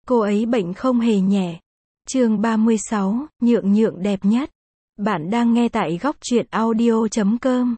Cô ấy bệnh không hề nhẹ. Chương 36, nhượng nhượng đẹp nhất. Bạn đang nghe tại góc truyện audio.com.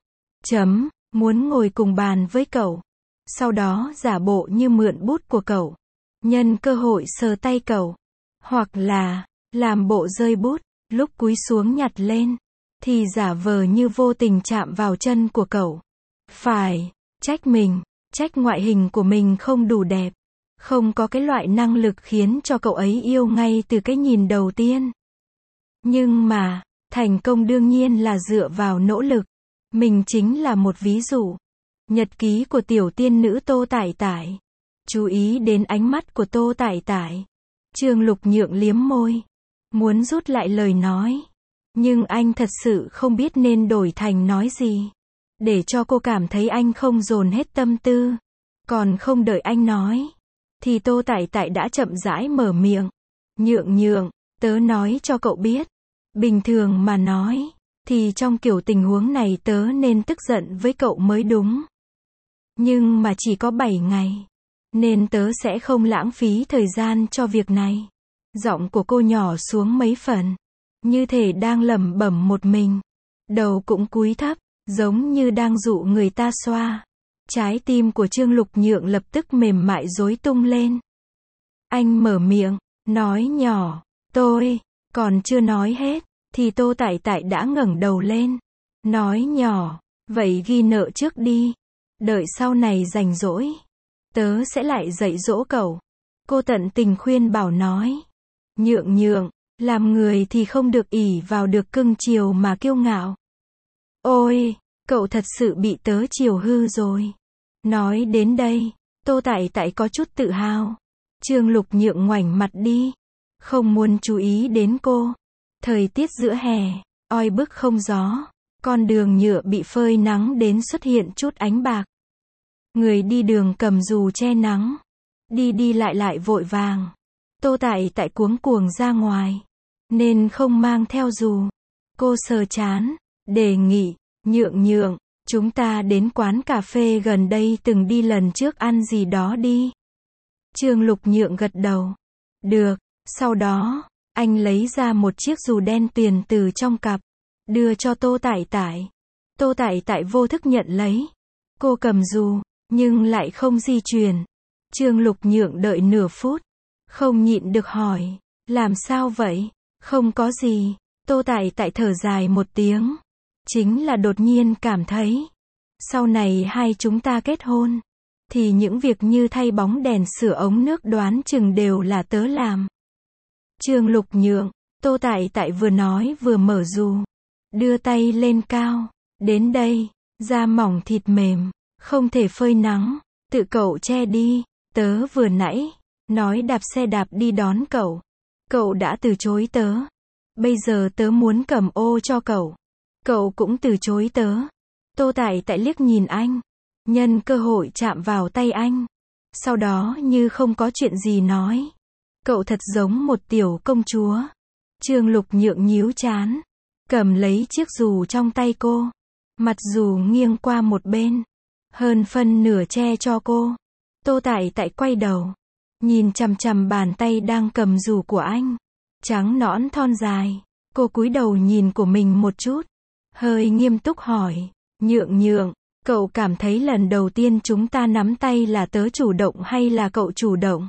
Muốn ngồi cùng bàn với cậu. Sau đó giả bộ như mượn bút của cậu. Nhân cơ hội sờ tay cậu. Hoặc là, làm bộ rơi bút, lúc cúi xuống nhặt lên. Thì giả vờ như vô tình chạm vào chân của cậu. Phải, trách mình, trách ngoại hình của mình không đủ đẹp. Không có cái loại năng lực khiến cho cậu ấy yêu ngay từ cái nhìn đầu tiên. Nhưng mà, thành công đương nhiên là dựa vào nỗ lực. Mình chính là một ví dụ. Nhật ký của tiểu tiên nữ Tô Tải Tải. Chú ý đến ánh mắt của Tô Tải Tải. Trương Lục Nhượng liếm môi. Muốn rút lại lời nói. Nhưng anh thật sự không biết nên đổi thành nói gì. Để cho cô cảm thấy anh không dồn hết tâm tư. Còn không đợi anh nói. Thì Tô Tải Tải đã chậm rãi mở miệng. Nhượng nhượng, tớ nói cho cậu biết. Bình thường mà nói, thì trong kiểu tình huống này tớ nên tức giận với cậu mới đúng. Nhưng mà chỉ có 7 ngày. Nên tớ sẽ không lãng phí thời gian cho việc này. Giọng của cô nhỏ xuống mấy phần. Như thể đang lẩm bẩm một mình. Đầu cũng cúi thấp, giống như đang dụ người ta xoa. Trái tim của Trương Lục Nhượng lập tức mềm mại rối tung lên. Anh mở miệng, nói nhỏ, tôi, còn chưa nói hết, thì Tô Tải Tải đã ngẩng đầu lên. Nói nhỏ, vậy ghi nợ trước đi. Đợi sau này rảnh rỗi, tớ sẽ lại dạy dỗ cậu. Cô tận tình khuyên bảo nói. Nhượng nhượng, làm người thì không được ỷ vào được cưng chiều mà kiêu ngạo. Ôi, cậu thật sự bị tớ chiều hư rồi. Nói đến đây, Tô Tải Tải có chút tự hào. Trương Lục Nhượng ngoảnh mặt đi. Không muốn chú ý đến cô. Thời tiết giữa hè, oi bức không gió. Con đường nhựa bị phơi nắng đến xuất hiện chút ánh bạc. Người đi đường cầm dù che nắng. Đi đi lại lại vội vàng. Tô Tải Tải cuống cuồng ra ngoài. Nên không mang theo dù. Cô sờ trán, đề nghị, nhượng nhượng. Chúng ta đến quán cà phê gần đây từng đi lần trước ăn gì đó đi. Trương Lục Nhượng gật đầu. Được, sau đó, anh lấy ra một chiếc dù đen tuyền từ trong cặp. Đưa cho Tô Tải Tải. Tô Tải Tải vô thức nhận lấy. Cô cầm dù, nhưng lại không di chuyển. Trương Lục Nhượng đợi nửa phút. Không nhịn được hỏi. Làm sao vậy? Không có gì. Tô Tải Tải thở dài một tiếng. Chính là đột nhiên cảm thấy, sau này hai chúng ta kết hôn, thì những việc như thay bóng đèn sửa ống nước đoán chừng đều là tớ làm. Trương Lục Nhượng, Tô Tải Tải vừa nói vừa mở dù, đưa tay lên cao, đến đây, da mỏng thịt mềm, không thể phơi nắng, tự cậu che đi, tớ vừa nãy, nói đạp xe đạp đi đón cậu, cậu đã từ chối tớ, bây giờ tớ muốn cầm ô cho cậu. Cậu cũng từ chối tớ. Tô Tải Tải liếc nhìn anh. Nhân cơ hội chạm vào tay anh. Sau đó như không có chuyện gì nói. Cậu thật giống một tiểu công chúa. Trương Lục Nhượng nhíu trán. Cầm lấy chiếc dù trong tay cô. Mặt dù nghiêng qua một bên. Hơn phân nửa che cho cô. Tô Tải Tải quay đầu. Nhìn chằm chằm bàn tay đang cầm dù của anh. Trắng nõn thon dài. Cô cúi đầu nhìn của mình một chút. Hơi nghiêm túc hỏi, nhượng nhượng, cậu cảm thấy lần đầu tiên chúng ta nắm tay là tớ chủ động hay là cậu chủ động?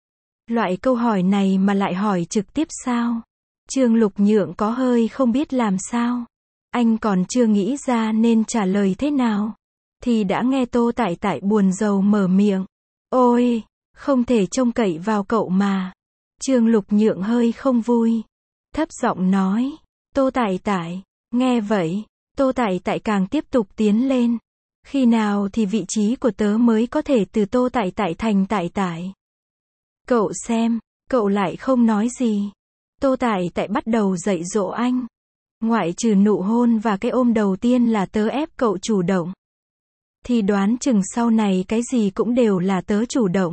Loại câu hỏi này mà lại hỏi trực tiếp sao? Trương Lục Nhượng có hơi không biết làm sao. Anh còn chưa nghĩ ra nên trả lời thế nào. Thì đã nghe Tô Tải Tải buồn rầu mở miệng. Ôi, không thể trông cậy vào cậu mà. Trương Lục Nhượng hơi không vui. Thấp giọng nói, Tô Tải Tải. Nghe vậy, Tô Tải Tải càng tiếp tục tiến lên. Khi nào thì vị trí của tớ mới có thể từ Tô Tải Tải thành Tải Tải? Cậu xem, cậu lại không nói gì. Tô Tải Tải bắt đầu dạy dỗ anh. Ngoại trừ nụ hôn và cái ôm đầu tiên là tớ ép cậu chủ động. Thì đoán chừng sau này cái gì cũng đều là tớ chủ động.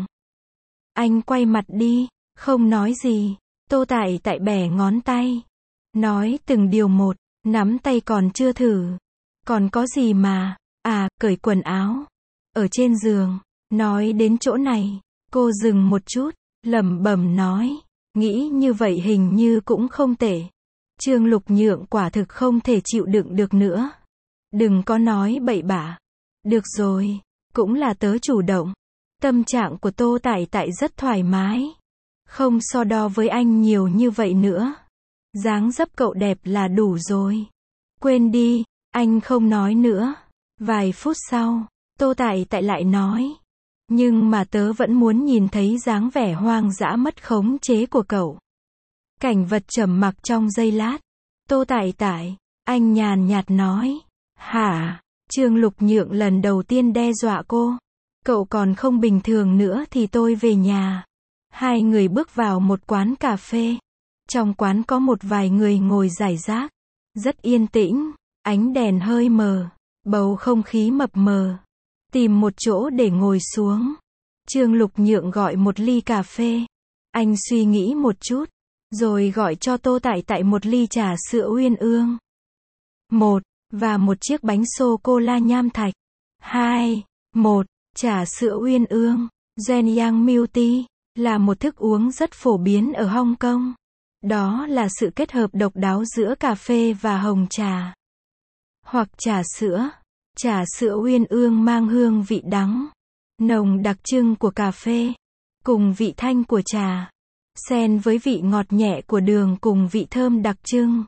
Anh quay mặt đi, không nói gì. Tô Tải Tải bẻ ngón tay. Nói từng điều một. Nắm tay còn chưa thử. Còn có gì mà, cởi quần áo. Ở trên giường. Nói đến chỗ này, cô dừng một chút, lẩm bẩm nói, nghĩ như vậy hình như cũng không tệ. Trương Lục Nhượng quả thực không thể chịu đựng được nữa. Đừng có nói bậy bạ. Được rồi, cũng là tớ chủ động. Tâm trạng của Tô Tại Tại rất thoải mái. Không so đo với anh nhiều như vậy nữa. Dáng dấp cậu đẹp là đủ rồi. Quên đi, anh không nói nữa. Vài phút sau, Tô Tại Tại lại nói. Nhưng mà tớ vẫn muốn nhìn thấy dáng vẻ hoang dã mất khống chế của cậu. Cảnh vật trầm mặc trong giây lát. Tô Tại Tại, anh nhàn nhạt nói. Hả? Trương Lục Nhượng lần đầu tiên đe dọa cô. Cậu còn không bình thường nữa thì tôi về nhà. Hai người bước vào một quán cà phê. Trong quán có một vài người ngồi rải rác. Rất yên tĩnh, ánh đèn hơi mờ, bầu không khí mập mờ. Tìm một chỗ để ngồi xuống. Trương Lục Nhượng gọi một ly cà phê. Anh suy nghĩ một chút, rồi gọi cho Tô Tại Tại một ly trà sữa uyên ương. 1. Và một chiếc bánh sô-cô-la nham thạch. 2. 1. Trà sữa uyên ương, Shenyang Milk Tea, là một thức uống rất phổ biến ở Hong Kong. Đó là sự kết hợp độc đáo giữa cà phê và hồng trà. Hoặc trà sữa. Trà sữa uyên ương mang hương vị đắng, nồng đặc trưng của cà phê, cùng vị thanh của trà, xen với vị ngọt nhẹ của đường cùng vị thơm đặc trưng.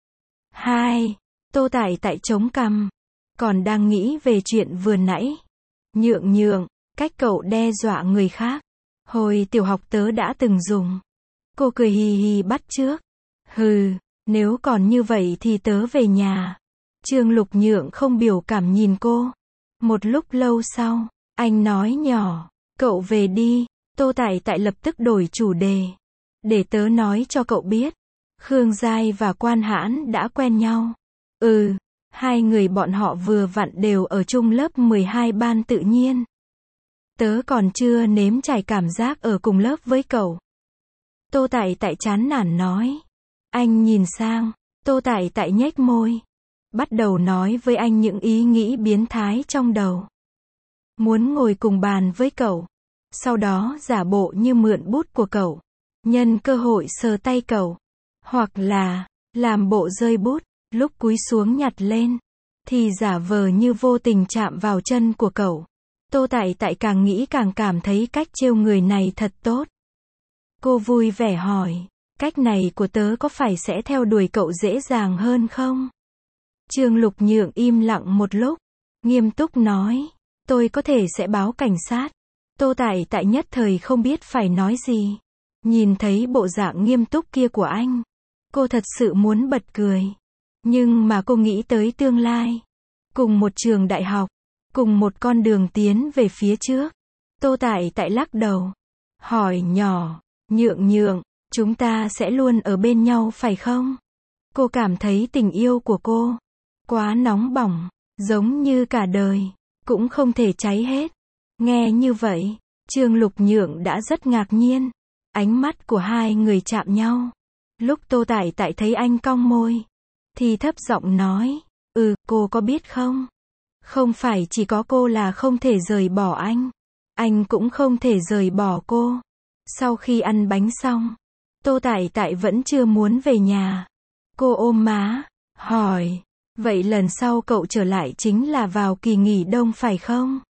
2. Tô Tại Tại chống cằm, còn đang nghĩ về chuyện vừa nãy. Nhượng nhượng, cách cậu đe dọa người khác. Hồi tiểu học tớ đã từng dùng. Cô cười hì hì bắt chước. Hừ, nếu còn như vậy thì tớ về nhà. Trương Lục Nhượng không biểu cảm nhìn cô. Một lúc lâu sau, anh nói nhỏ, cậu về đi. Tô Tại Tại lập tức đổi chủ đề. Để tớ nói cho cậu biết, Khương Giai và Quan Hãn đã quen nhau. Hai người bọn họ vừa vặn đều ở chung lớp 12 ban tự nhiên. Tớ còn chưa nếm trải cảm giác ở cùng lớp với cậu. Tô Tại Tại chán nản nói. Anh nhìn sang, Tô Tại Tại nhếch môi. Bắt đầu nói với anh những ý nghĩ biến thái trong đầu. Muốn ngồi cùng bàn với cậu. Sau đó giả bộ như mượn bút của cậu. Nhân cơ hội sờ tay cậu. Hoặc là, làm bộ rơi bút, lúc cúi xuống nhặt lên. Thì giả vờ như vô tình chạm vào chân của cậu. Tô Tại Tại càng nghĩ càng cảm thấy cách trêu người này thật tốt. Cô vui vẻ hỏi, cách này của tớ có phải sẽ theo đuổi cậu dễ dàng hơn không? Trương Lục Nhượng im lặng một lúc, nghiêm túc nói, tôi có thể sẽ báo cảnh sát. Tô Tại Tại nhất thời không biết phải nói gì. Nhìn thấy bộ dạng nghiêm túc kia của anh, cô thật sự muốn bật cười. Nhưng mà cô nghĩ tới tương lai. Cùng một trường đại học, cùng một con đường tiến về phía trước. Tô Tại Tại lắc đầu, hỏi nhỏ, Nhượng nhượng, chúng ta sẽ luôn ở bên nhau phải không? Cô cảm thấy tình yêu của cô quá nóng bỏng, giống như cả đời cũng không thể cháy hết. Nghe như vậy, Trương Lục Nhượng đã rất ngạc nhiên. Ánh mắt của hai người chạm nhau. Lúc Tô Tại Tại thấy anh cong môi, thì thấp giọng nói, cô có biết không? Không phải chỉ có cô là không thể rời bỏ anh cũng không thể rời bỏ cô. Sau khi ăn bánh xong, Tô Tại Tại vẫn chưa muốn về nhà. Cô ôm má, hỏi, vậy lần sau cậu trở lại chính là vào kỳ nghỉ đông phải không?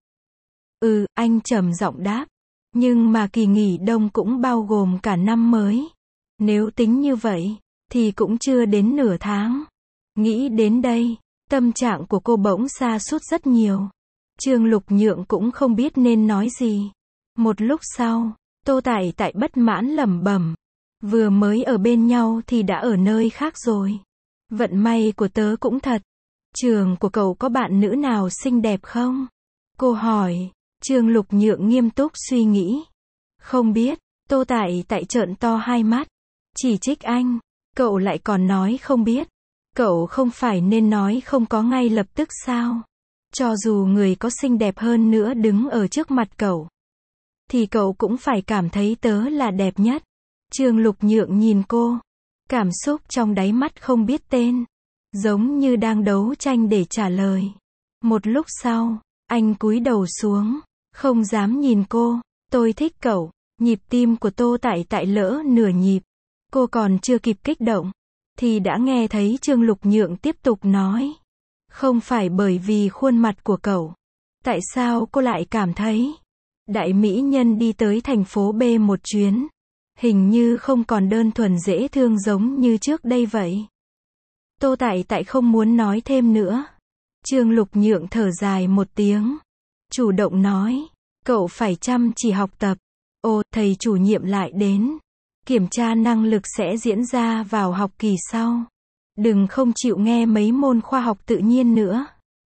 Anh trầm giọng đáp. Nhưng mà kỳ nghỉ đông cũng bao gồm cả năm mới. Nếu tính như vậy, thì cũng chưa đến nửa tháng. Nghĩ đến đây, tâm trạng của cô bỗng sa sút rất nhiều. Trương Lục Nhượng cũng không biết nên nói gì. Một lúc sau, Tô Tại Tại bất mãn lẩm bẩm. Vừa mới ở bên nhau thì đã ở nơi khác rồi. Vận may của tớ cũng thật. Trường của cậu có bạn nữ nào xinh đẹp không? Cô hỏi. Trương Lục Nhượng nghiêm túc suy nghĩ. Không biết. Tô Tại Tại trợn to hai mắt. Chỉ trích anh. Cậu lại còn nói không biết. Cậu không phải nên nói không có ngay lập tức sao? Cho dù người có xinh đẹp hơn nữa đứng ở trước mặt cậu, thì cậu cũng phải cảm thấy tớ là đẹp nhất. Trương Lục Nhượng nhìn cô. Cảm xúc trong đáy mắt không biết tên. Giống như đang đấu tranh để trả lời. Một lúc sau, anh cúi đầu xuống. Không dám nhìn cô. Tôi thích cậu. Nhịp tim của Tô Tại Tại lỡ nửa nhịp. Cô còn chưa kịp kích động, thì đã nghe thấy Trương Lục Nhượng tiếp tục nói. Không phải bởi vì khuôn mặt của cậu. Tại sao cô lại cảm thấy đại mỹ nhân đi tới thành phố B một chuyến, hình như không còn đơn thuần dễ thương giống như trước đây vậy. Tô Tại Tại không muốn nói thêm nữa. Trương Lục Nhượng thở dài một tiếng, chủ động nói, cậu phải chăm chỉ học tập. Ồ, thầy chủ nhiệm lại đến. Kiểm tra năng lực sẽ diễn ra vào học kỳ sau. Đừng không chịu nghe mấy môn khoa học tự nhiên nữa.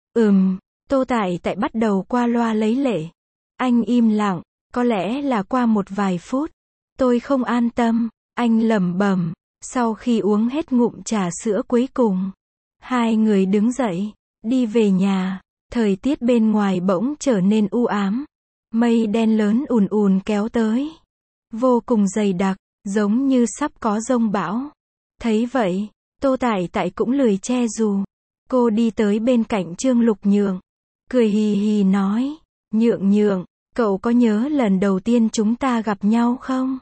Tô Tại Tại bắt đầu qua loa lấy lệ. Anh im lặng, có lẽ là qua một vài phút. Tôi không an tâm, anh lẩm bẩm. Sau khi uống hết ngụm trà sữa cuối cùng, hai người đứng dậy, đi về nhà. Thời tiết bên ngoài bỗng trở nên u ám. Mây đen lớn ùn ùn kéo tới, vô cùng dày đặc, giống như sắp có giông bão. Thấy vậy, Tô Tại Tại cũng lười che dù. Cô đi tới bên cạnh Trương Lục Nhượng, cười hì hì nói, Nhượng Nhượng, cậu có nhớ lần đầu tiên chúng ta gặp nhau không?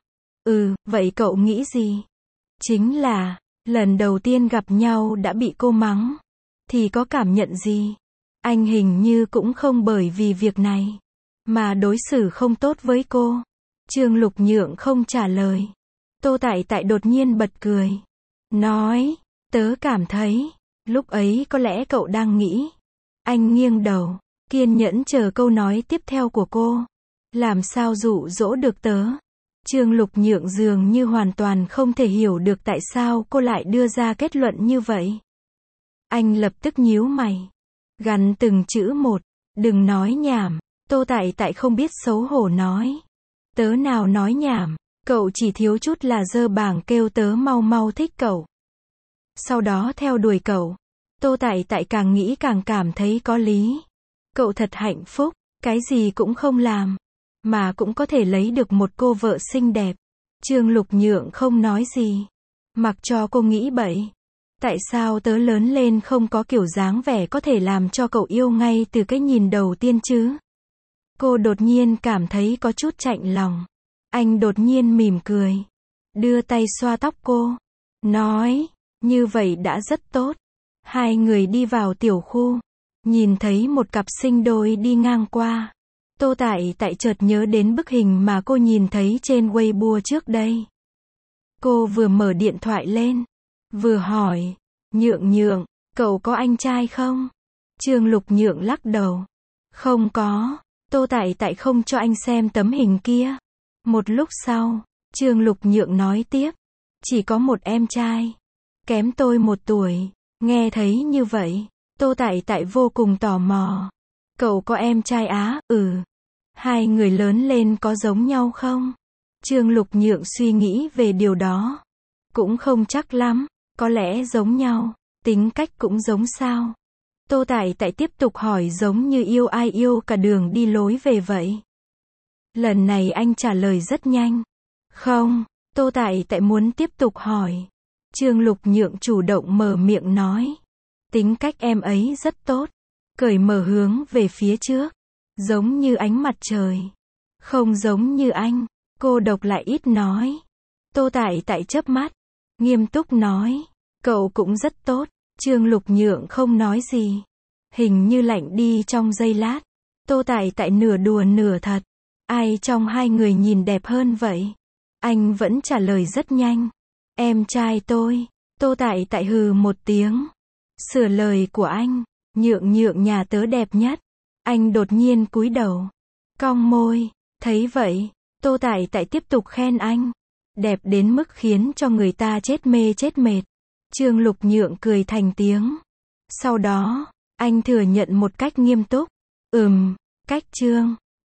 Vậy cậu nghĩ gì? Chính là, lần đầu tiên gặp nhau đã bị cô mắng, thì có cảm nhận gì? Anh hình như cũng không bởi vì việc này mà đối xử không tốt với cô. Trương Lục Nhượng không trả lời. Tô Tại Tại đột nhiên bật cười, nói, tớ cảm thấy, lúc ấy có lẽ cậu đang nghĩ. Anh nghiêng đầu, kiên nhẫn chờ câu nói tiếp theo của cô. Làm sao dụ dỗ được tớ? Trương Lục Nhượng dường như hoàn toàn không thể hiểu được tại sao cô lại đưa ra kết luận như vậy. Anh lập tức nhíu mày, gằn từng chữ một, đừng nói nhảm. Tô Tại Tại không biết xấu hổ nói, tớ nào nói nhảm, cậu chỉ thiếu chút là giơ bảng kêu tớ mau mau thích cậu, sau đó theo đuổi cậu. Tô Tại Tại càng nghĩ càng cảm thấy có lý. Cậu thật hạnh phúc, cái gì cũng không làm, mà cũng có thể lấy được một cô vợ xinh đẹp. Trương Lục Nhượng không nói gì, mặc cho cô nghĩ bậy. Tại sao tớ lớn lên không có kiểu dáng vẻ có thể làm cho cậu yêu ngay từ cái nhìn đầu tiên chứ? Cô đột nhiên cảm thấy có chút chạnh lòng. Anh đột nhiên mỉm cười, đưa tay xoa tóc cô, nói, như vậy đã rất tốt. Hai người đi vào tiểu khu, nhìn thấy một cặp sinh đôi đi ngang qua. Tô Tại Tại chợt nhớ đến bức hình mà cô nhìn thấy trên Weibo trước đây. Cô vừa mở điện thoại lên, vừa hỏi, Nhượng Nhượng, cậu có anh trai không? Trương Lục Nhượng lắc đầu, không có. Tô Tại Tại không cho anh xem tấm hình kia. Một lúc sau, Trương Lục Nhượng nói tiếp, chỉ có một em trai, kém tôi 1 tuổi. Nghe thấy như vậy, Tô Tại Tại vô cùng tò mò. Cậu có em trai á? Hai người lớn lên có giống nhau không? Trương Lục Nhượng suy nghĩ về điều đó. Cũng không chắc lắm, có lẽ giống nhau, tính cách cũng giống sao? Tô Tại Tại tiếp tục hỏi giống như yêu ai yêu cả đường đi lối về vậy. Lần này anh trả lời rất nhanh. Không, Tô Tại Tại muốn tiếp tục hỏi. Trương Lục Nhượng chủ động mở miệng nói, tính cách em ấy rất tốt, cởi mở hướng về phía trước, giống như ánh mặt trời. Không giống như anh, cô độc lại ít nói. Tô Tại Tại chớp mắt, nghiêm túc nói, cậu cũng rất tốt. Trương Lục Nhượng không nói gì, hình như lạnh đi trong giây lát. Tô Tại Tại nửa đùa nửa thật, ai trong hai người nhìn đẹp hơn vậy? Anh vẫn trả lời rất nhanh, em trai tôi. Tô Tại Tại hừ một tiếng, sửa lời của anh, Nhượng Nhượng nhà tớ đẹp nhất. Anh đột nhiên cúi đầu, cong môi. Thấy vậy, Tô Tại Tại tiếp tục khen anh, đẹp đến mức khiến cho người ta chết mê chết mệt. Trương Lục Nhượng cười thành tiếng. Sau đó, anh thừa nhận một cách nghiêm túc, cách Trương